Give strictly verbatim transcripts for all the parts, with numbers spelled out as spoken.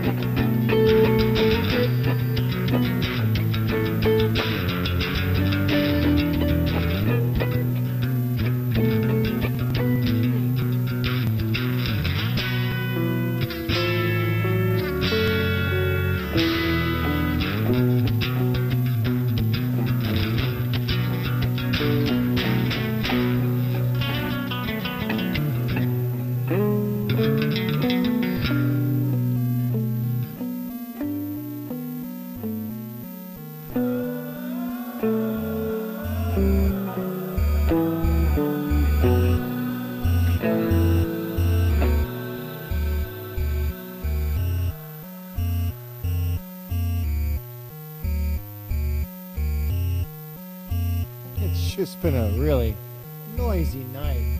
It's been a really noisy night.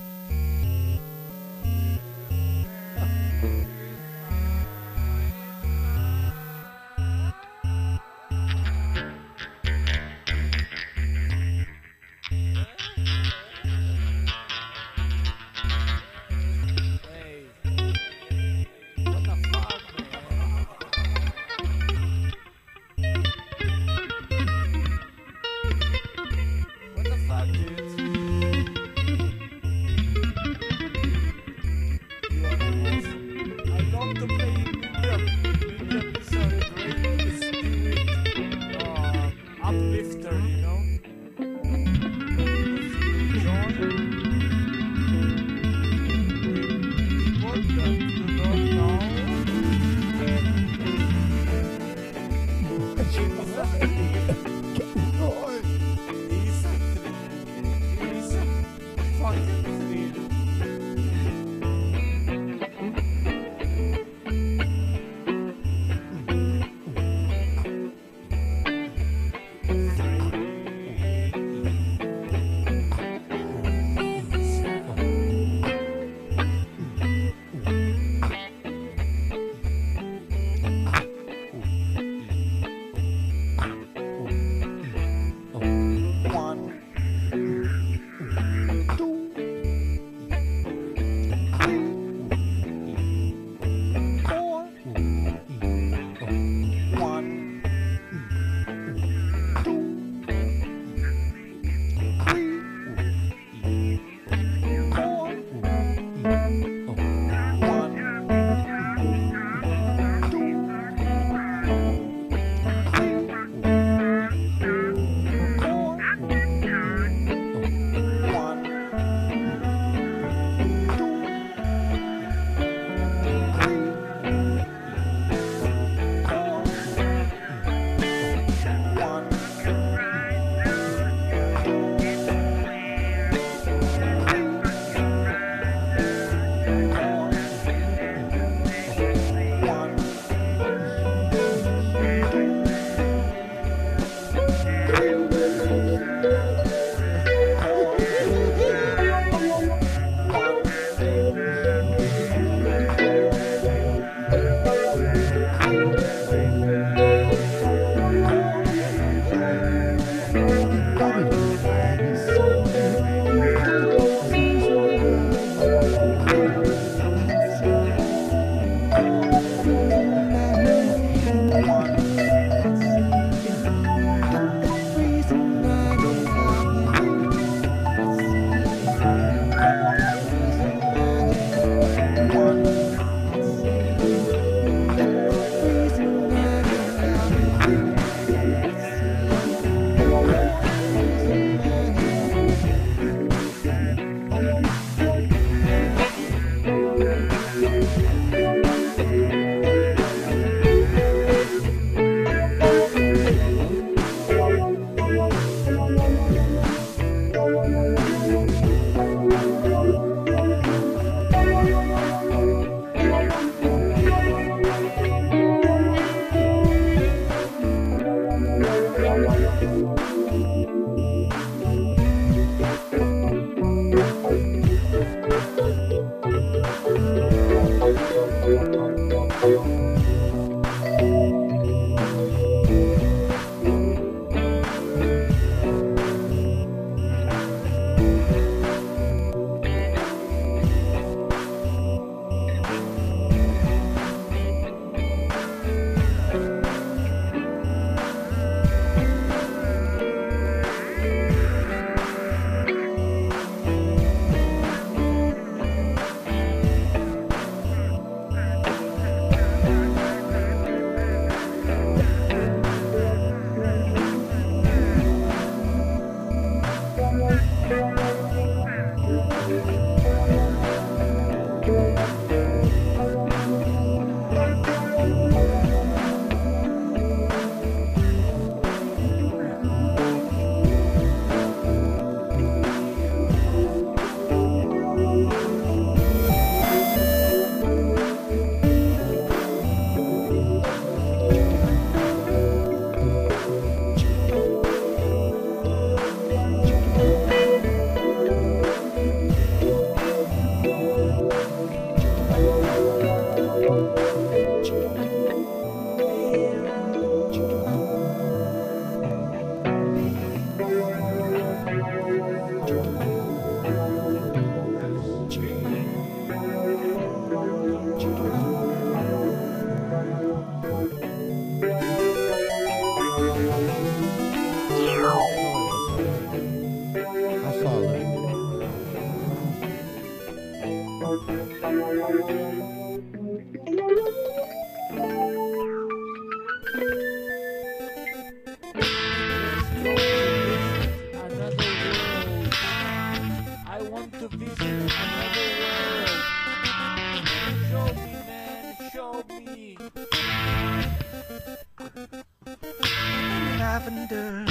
lavender.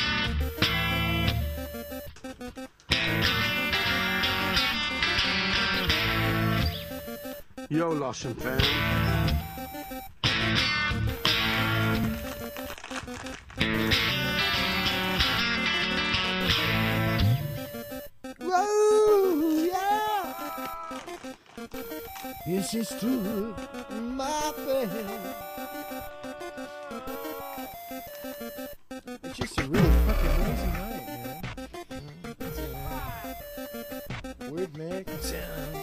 Yo, lost and found. Whoa, yeah. This is true, my bed. It's just a really fucking noisy night, man. Weird mix.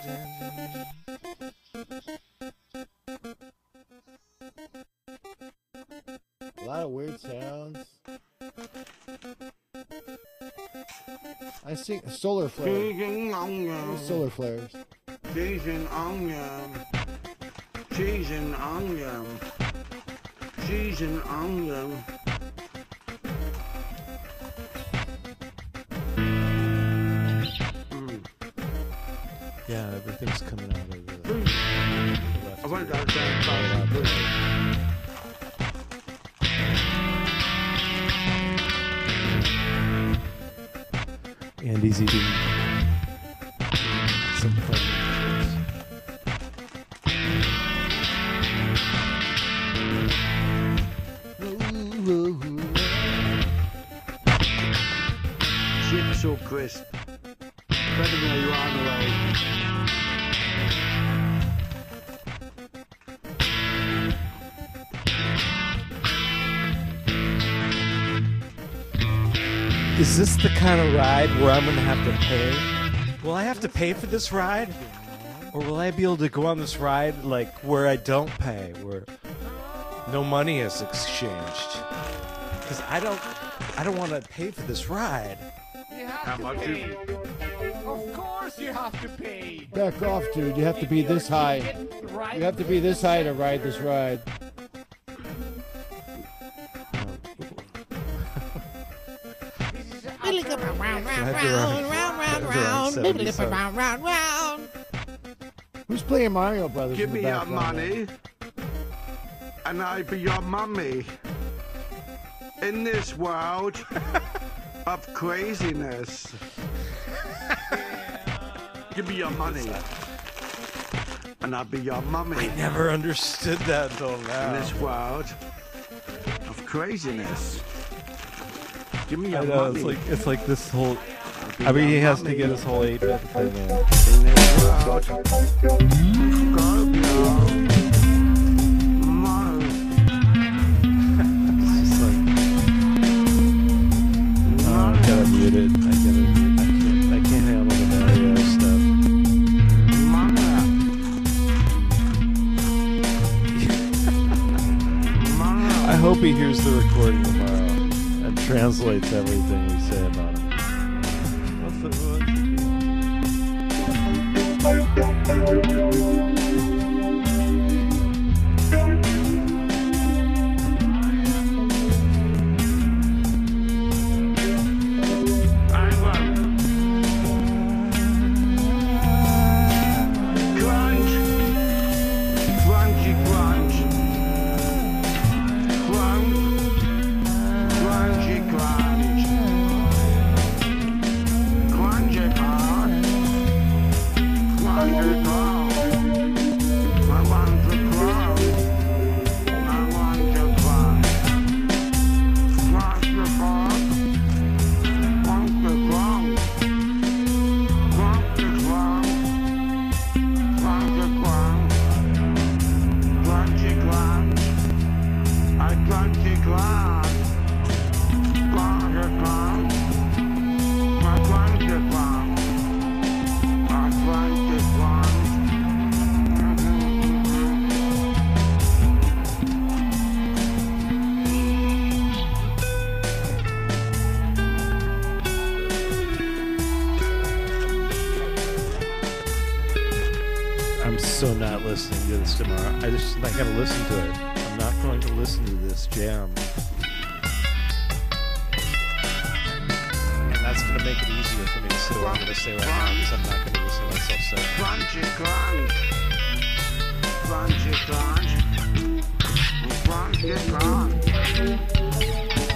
A lot of weird sounds. I sing solar flare. Cheese and onion. Solar flares. Cheese and onion. Cheese and onion. Cheese and onion. Mm. Yeah, everything's coming out of the, the left I went ear. down there. Andy's eating some fun. Chips so crisp. Better than you are the way. Is this the kind of ride where I'm going to have to pay? Will I have to pay for this ride? Or will I be able to go on this ride like where I don't pay, where no money is exchanged? Because I don't, I don't want to pay for this ride. You have How to much pay. is- Of course you have to pay. Back off, dude. You have to be this high. You have to be this high to ride this ride. Who's playing Mario Brothers? Give in the me your background there? money, and I be your mummy. In this world of craziness. Give me your money, and I'll be your mummy. I never understood that until In now. this world of craziness. Give me I your know, money. it's like it's like this whole. I'll be I mean, your he has to mummy. get his whole eight bit thing in. In this world, Scorpio, Mars. It's just like, oh, I gotta mute it. I gotta. I can't. I can't handle the Mario stuff. I hope he hears the recording tomorrow and translates everything we say about him. What's the, what's the deal? I'm so not listening to this tomorrow. I just I gotta listen to it. I'm not going to listen to this jam. And that's gonna make it easier for me to say what I'm gonna say right now because I'm not gonna listen to myself say it. Crunchy crunch. Crunchy crunch. Crunchy crunch. Crunchy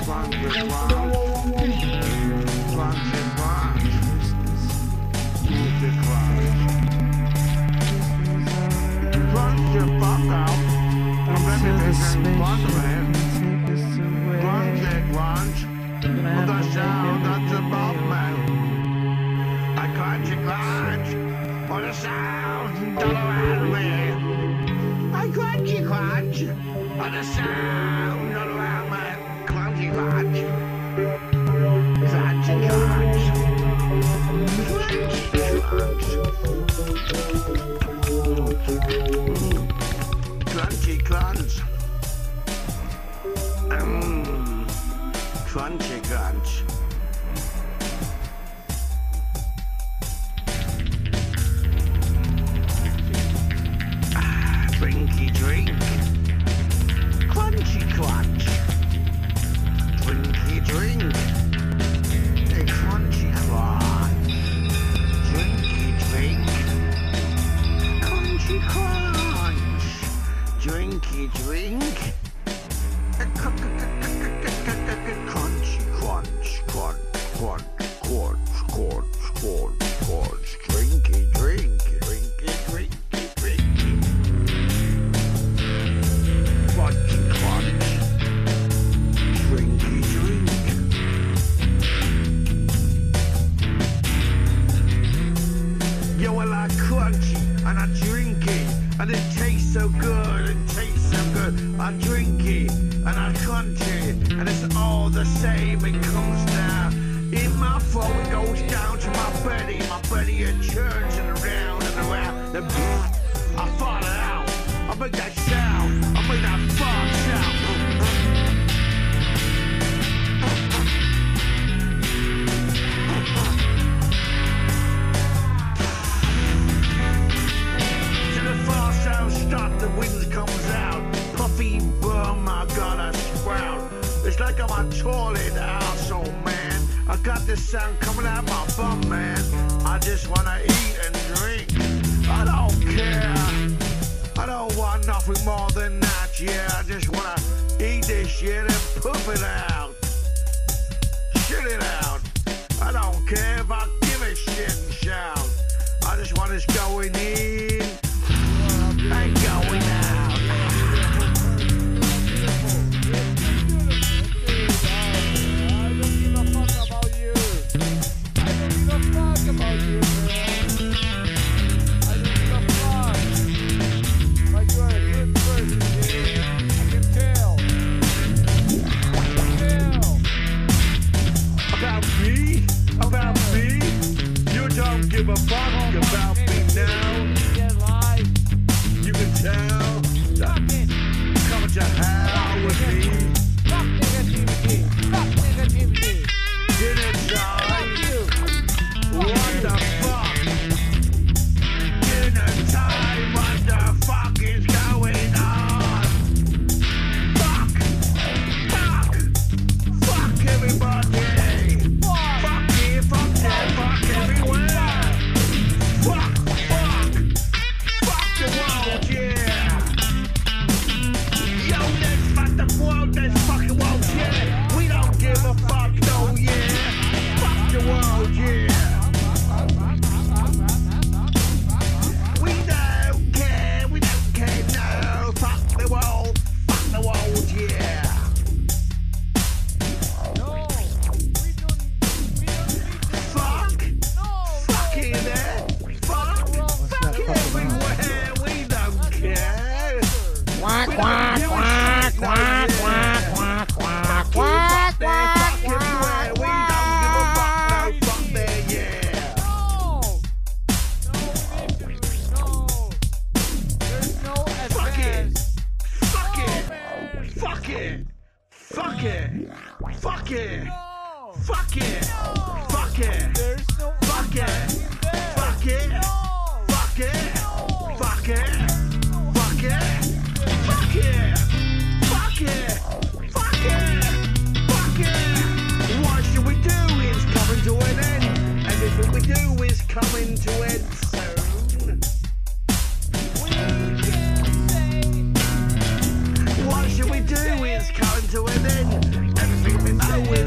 To an end. Everything we know is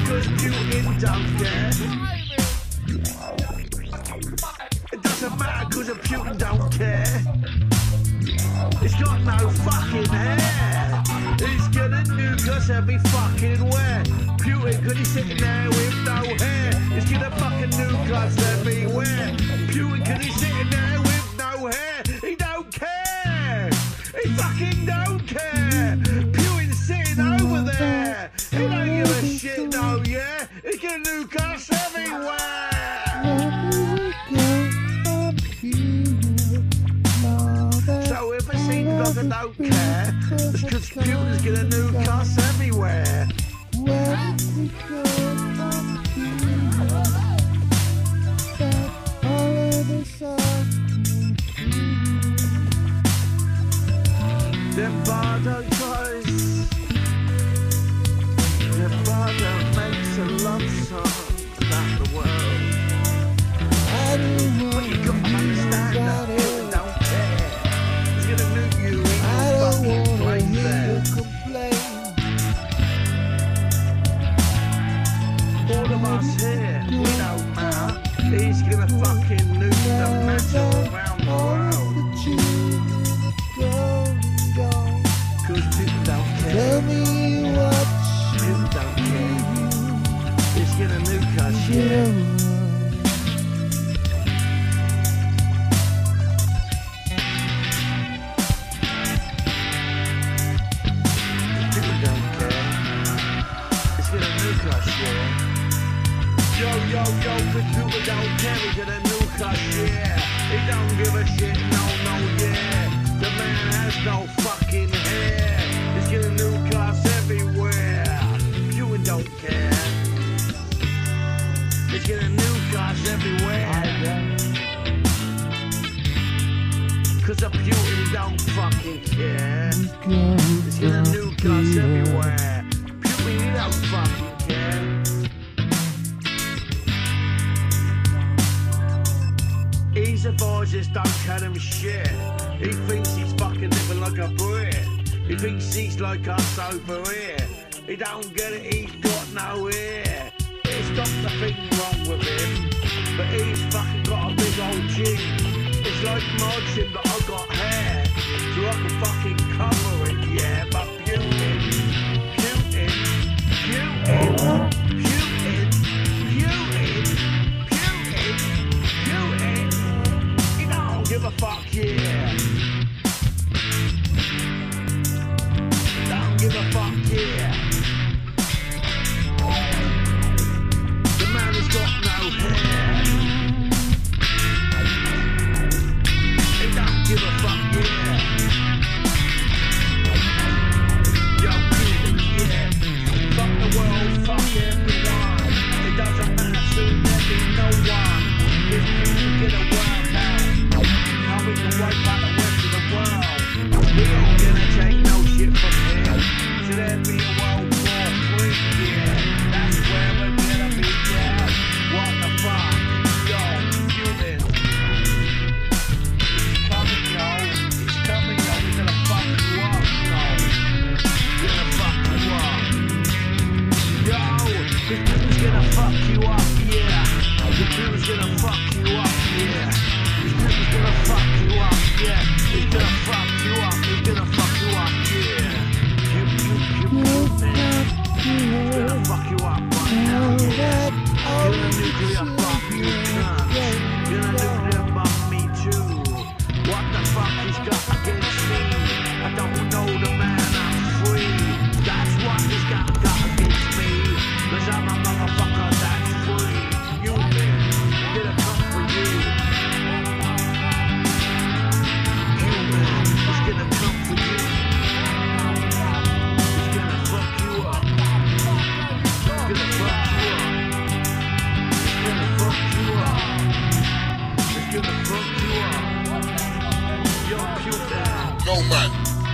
cause Putin don't care. It doesn't matter cause Putin don't care. It's got no fucking hair. He's gonna nuke us every fucking where. Putin, cause he's sitting there with no hair. He's gonna fucking nuke us everywhere. Putin, cause he's sitting there with no hair. He don't care. He fucking don't care. Putin's sitting over there. He don't give a shit, no, yeah. He's gonna nuke us everywhere. So if it seems like I don't care, it's cause Putin's gonna nuke us everywhere. Them Bardo guys, them Bardo makes a love song about the world. But you gotta understand that Putin don't care. He's gonna nuke you in your fucking place there. All of us here, we don't matter. He's gonna fucking nuke the matter around the world. Cause people don't care. Tell me what people don't care. He's gonna nuke us, yeah. Yo, yo, yo, cause people don't care, he's gonna nuke us, yeah. He don't give a shit, no, no, yeah. The man has no fucking hair. He's gonna nuke us everywhere. Putin don't care. He's gonna nuke us everywhere. Cause the Putin don't fucking care. He's gonna nuke us everywhere. Putin, he don't fucking care. He's a boy, just don't cut him shit. He thinks he's fucking living like a Brit. He thinks he's like us over here. He don't get it, he's got no ear. It's not the thing wrong with him, but he's fucking got a big old chin. It's like my chin, but I got hair, so I can fucking cover it, yeah. But Putin, Putin, Putin, Putin, Putin, Putin, Putin, he don't give a fuck, yeah. Don't give a fuck, yeah. The man has got no hair. He don't give a fuck, yeah. Yo, Putin, yeah. Fuck the world, fuck everyone. It doesn't matter, soon there be no one. If you get a world out, how we can wipe out the rest of the world. We ain't gonna take no shit from him. So there be a world war three, yeah. That's where we're gonna be, yeah. What the fuck? Yo, Putin. He's coming, yo. He's coming, yo. He's gonna fuck you up, yo. He's gonna fuck you up. Yo, this dude's gonna fuck you up, yeah. This dude's gonna fuck you up, yeah. This dude's gonna fuck you up, yeah. He's gonna fuck you up, he's gonna fuck you up, yeah. You, you, you, man. He's gonna fuck you up right now, yeah. You're gonna nuclear bomb you, cunt. You're gonna nuclear bomb me too. What the fuck he's got against me? I don't know the man, I'm free. That's what he's got, got against me. Cause I'm a motherfucker that's free. You man, did I come for you? You man, he's gonna come for you. He's gonna fuck you up. He's gonna fuck you up. He's gonna fuck you up. He's gonna fuck you up. Yo, Putin. No man,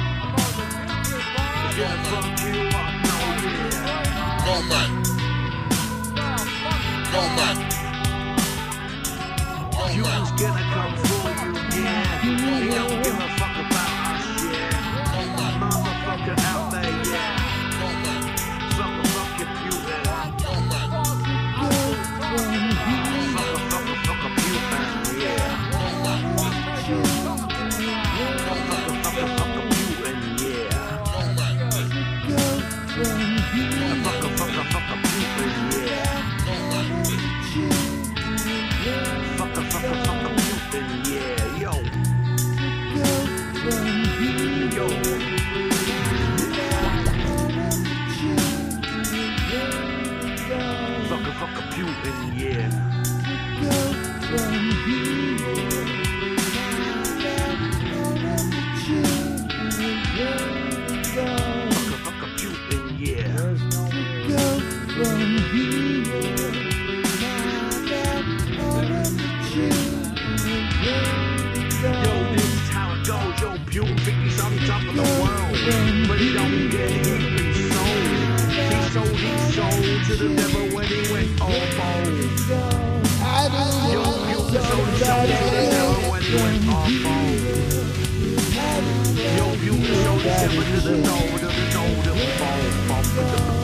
He's gonna fuck you up. No, yeah. no man, no man, no Putin's man, gonna come for you, yeah. He don't give a fuck about us, yeah. no man, Motherfucker out there, yeah. no man, Fuck a fucking Putin. no man. computing, yeah. Fuck a computing, yeah. Yo, this is how it goes. Yo, Putin think he's on top of the world, but he don't get it. He sold. He sold his soul to the devil when he went all bold. Yo, Putin sold his soul to the devil when he went all bold. Yo, Putin sold his soul to the devil, to the devil, to the devil, to the devil.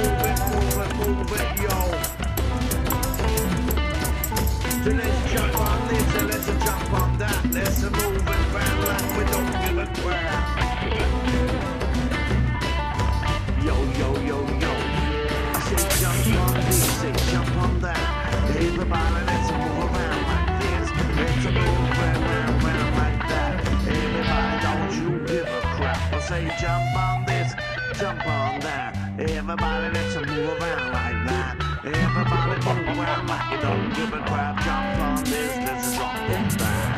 Then it's just jump on this, jump on that. Everybody let's move around like that. Everybody move around like you don't give a crap. Jump on this, this is all that.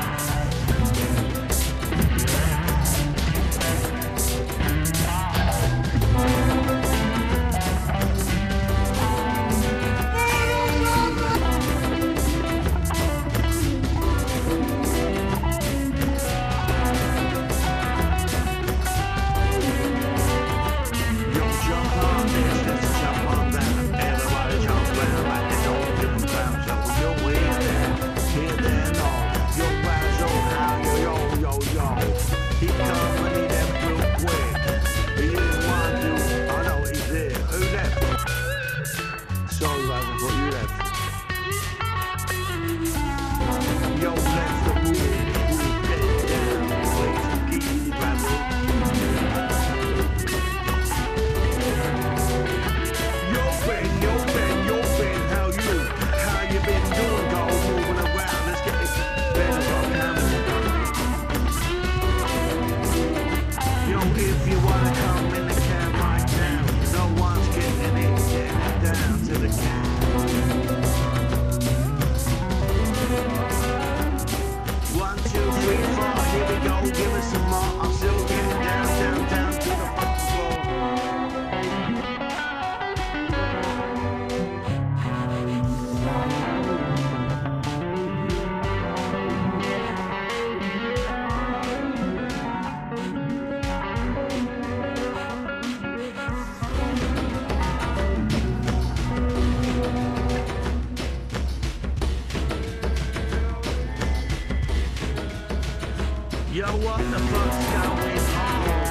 Yo, what the fuck's going on?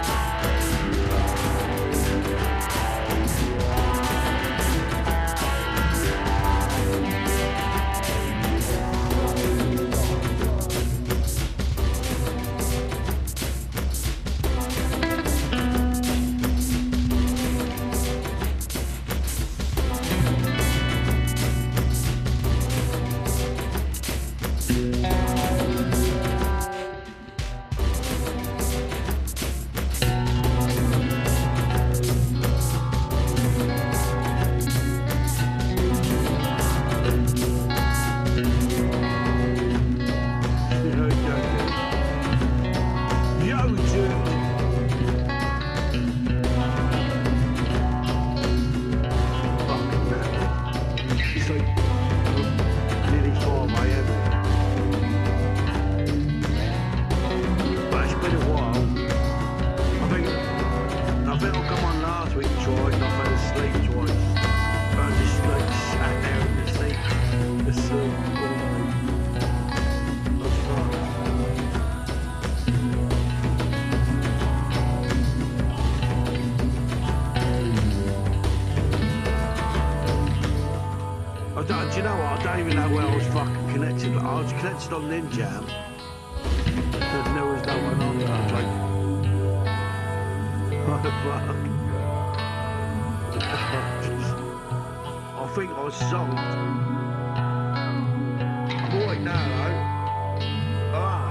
Do you know what? I don't even know where I was fucking connected. I was connected on Ninjam. Because there was no one on there. I was like, what the fuck? I think I was sold. I'm alright now, though. Ah.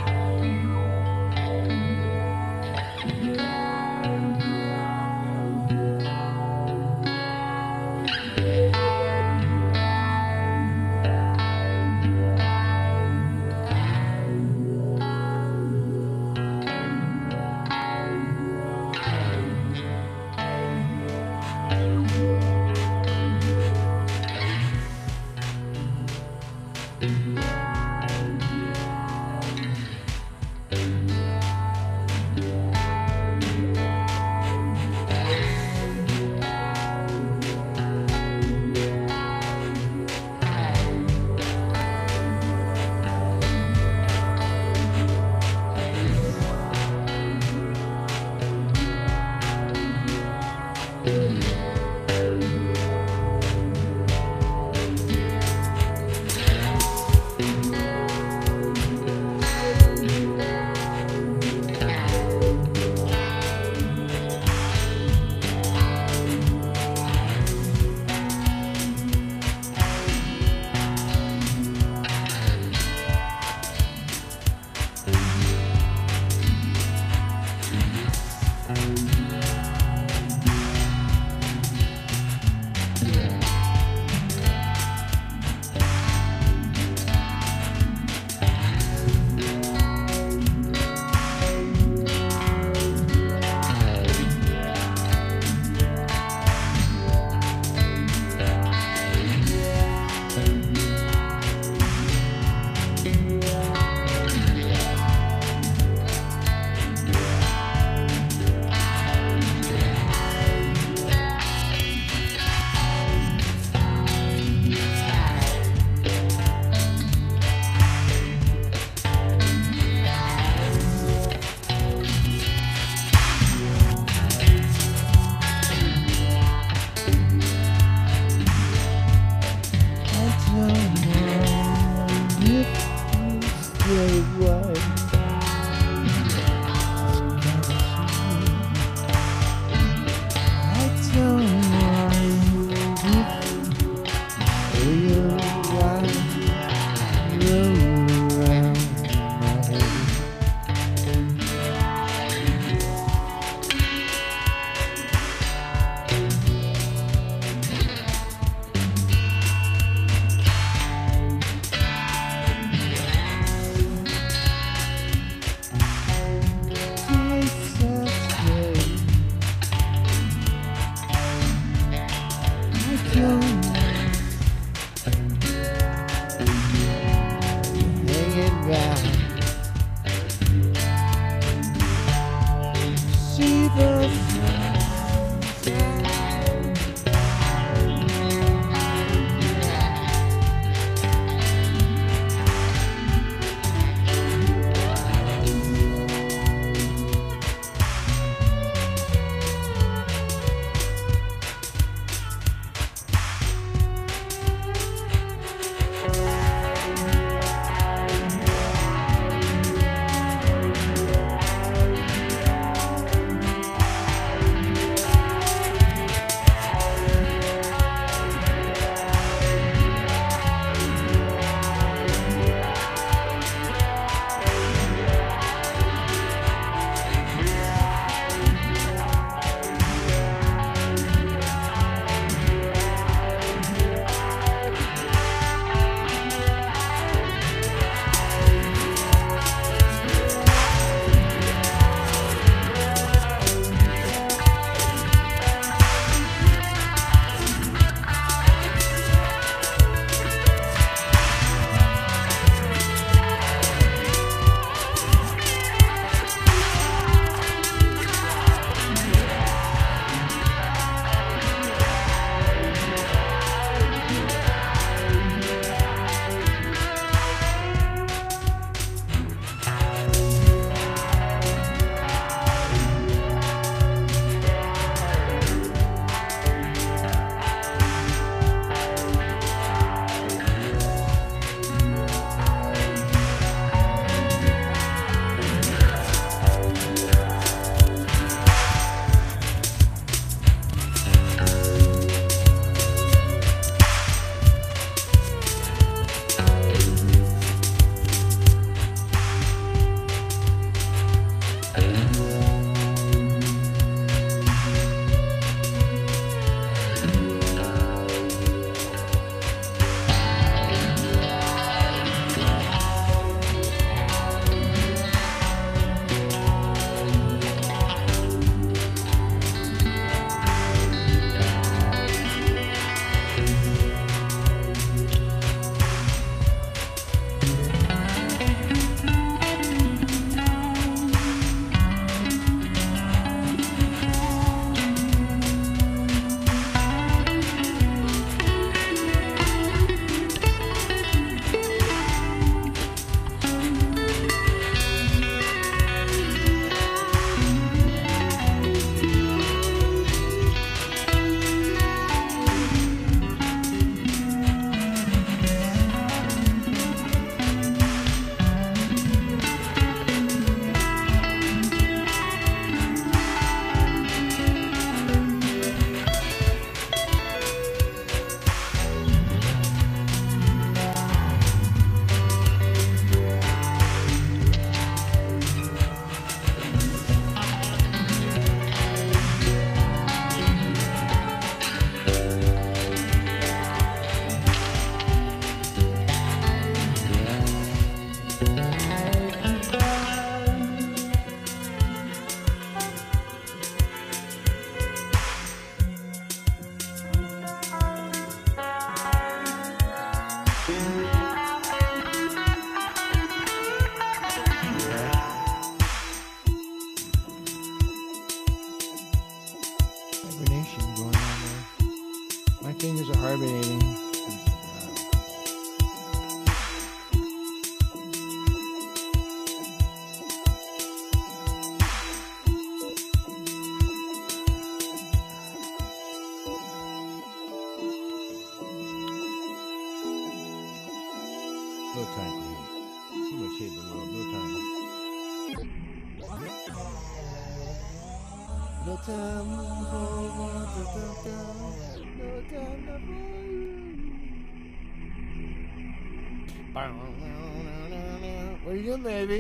Thank you. straight line. I don't want to your life roll around my head. See the time for hate. Too much hate in the world. No time. No time for what the No time for you. What are you doing, baby?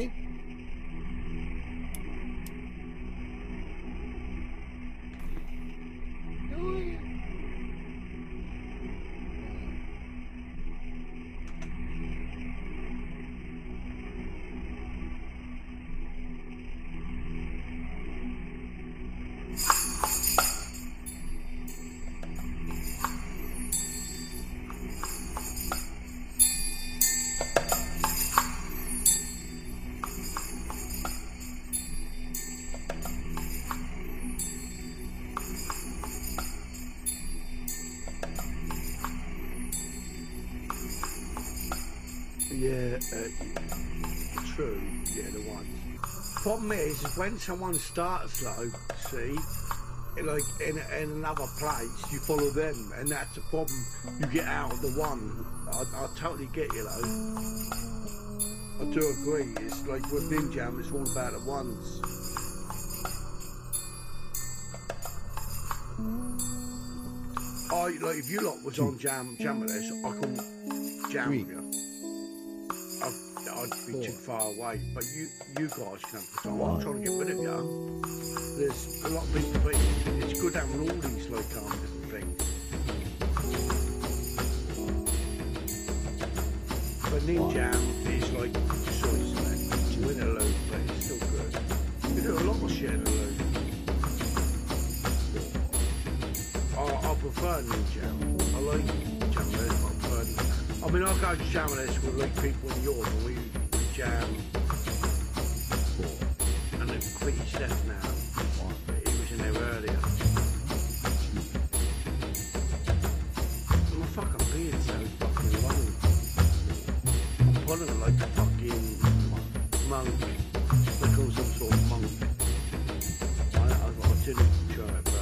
Yeah, uh, true. Yeah, the ones. Problem is, is when someone starts slow, see, like in, in another place, you follow them, and that's the problem. You get out of the one. I, I totally get you, though. I do agree. It's like with Ninja, it's all about the ones. I like if you lot was on jam jam with this, I couldn't jam with you. I'd, I'd be too far away, but you you guys can have the time. I'm trying to get rid of you. There's a lot of people, but it's good having all these like um, different things. But Ninja is like choice, man. You win a load, but it's still good. You do a lot of shit in a load. I, I prefer Ninja. I like Jammerless, but I prefer I mean, I go to Jammerless with like people in Europe and we jam. And it's pretty set now. He was in there earlier. My fucking beard's so fucking long. I'm pulling like a fucking monk. Like I'm some sort of monk. I, I, I didn't try it, but.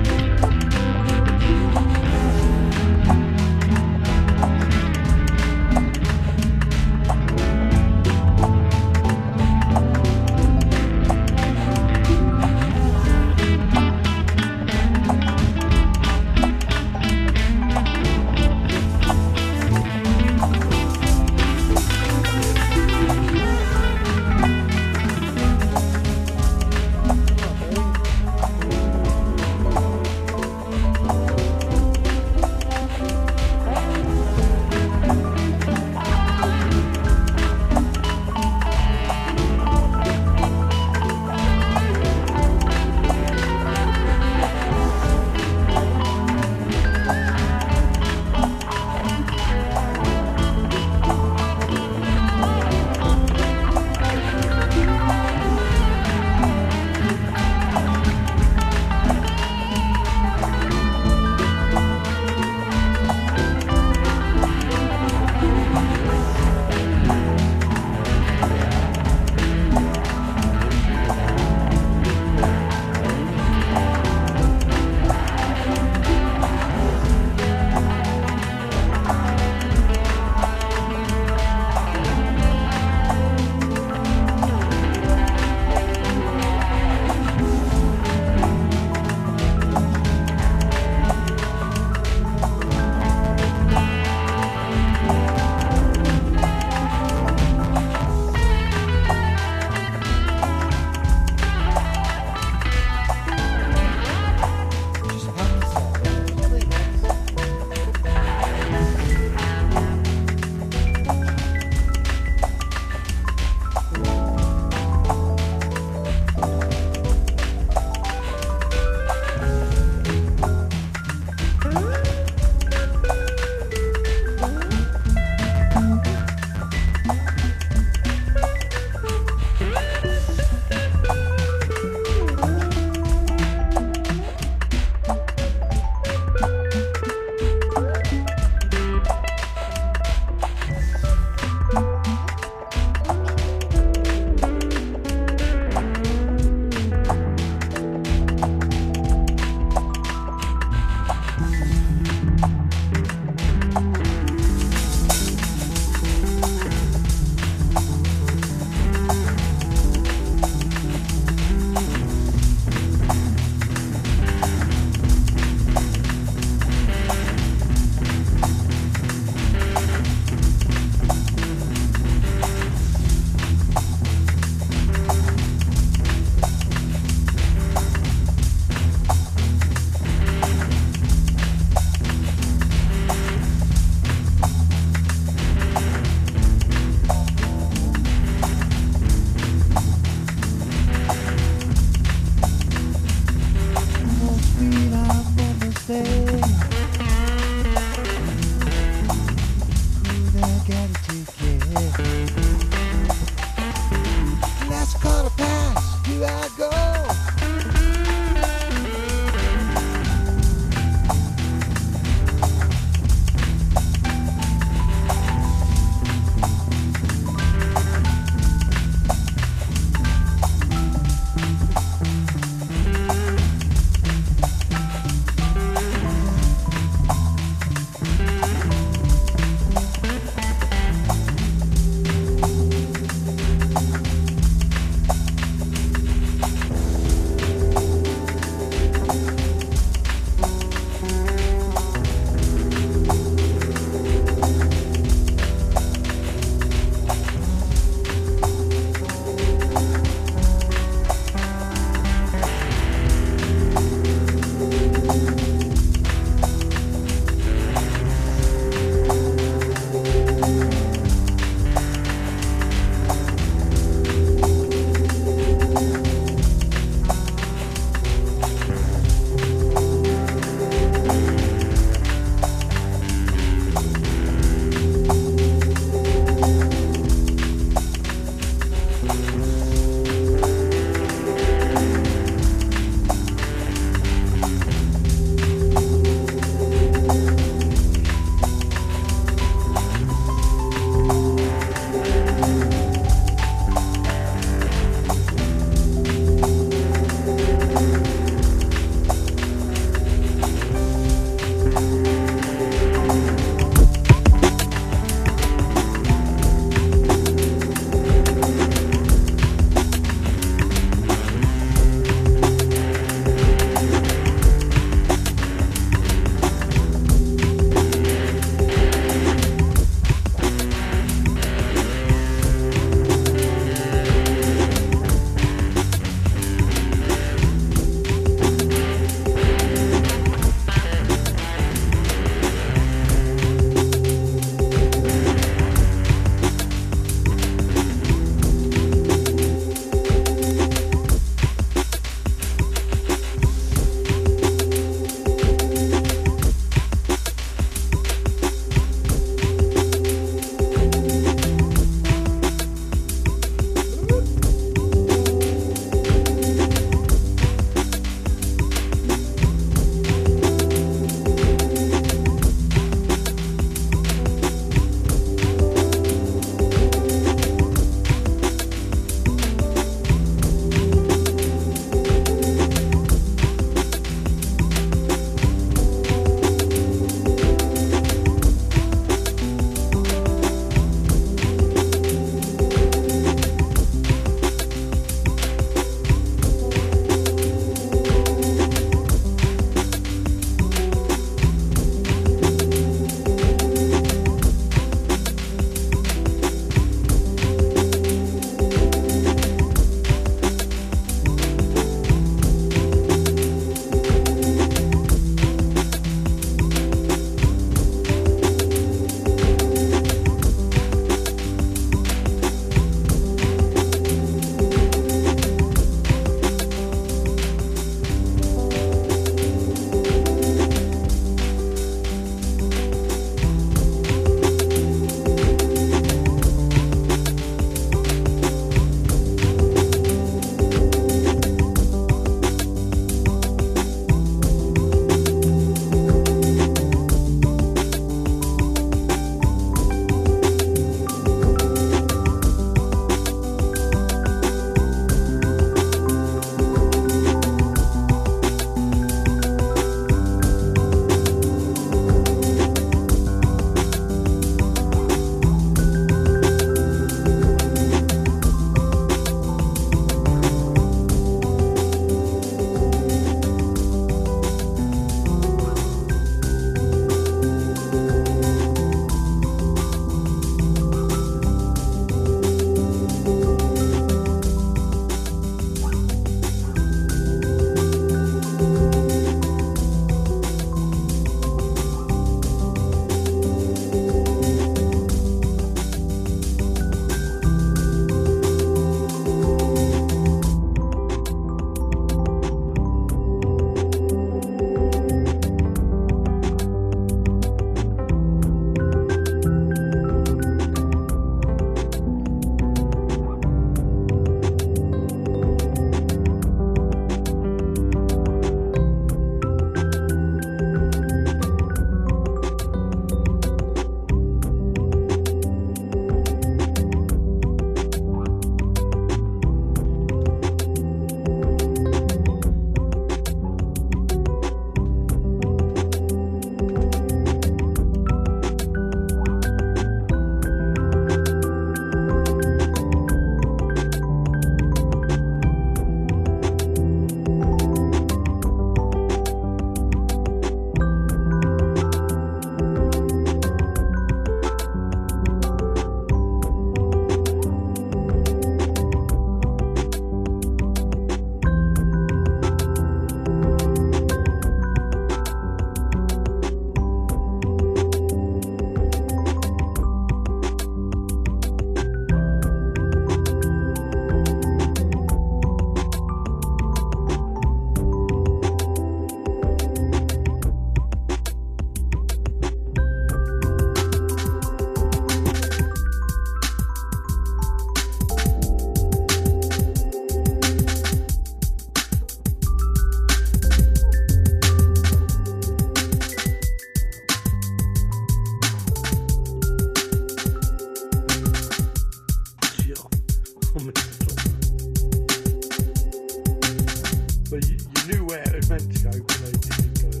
knew where it was meant to go, but I didn't go.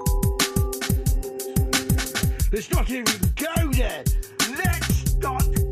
Let's not even go there. Let's not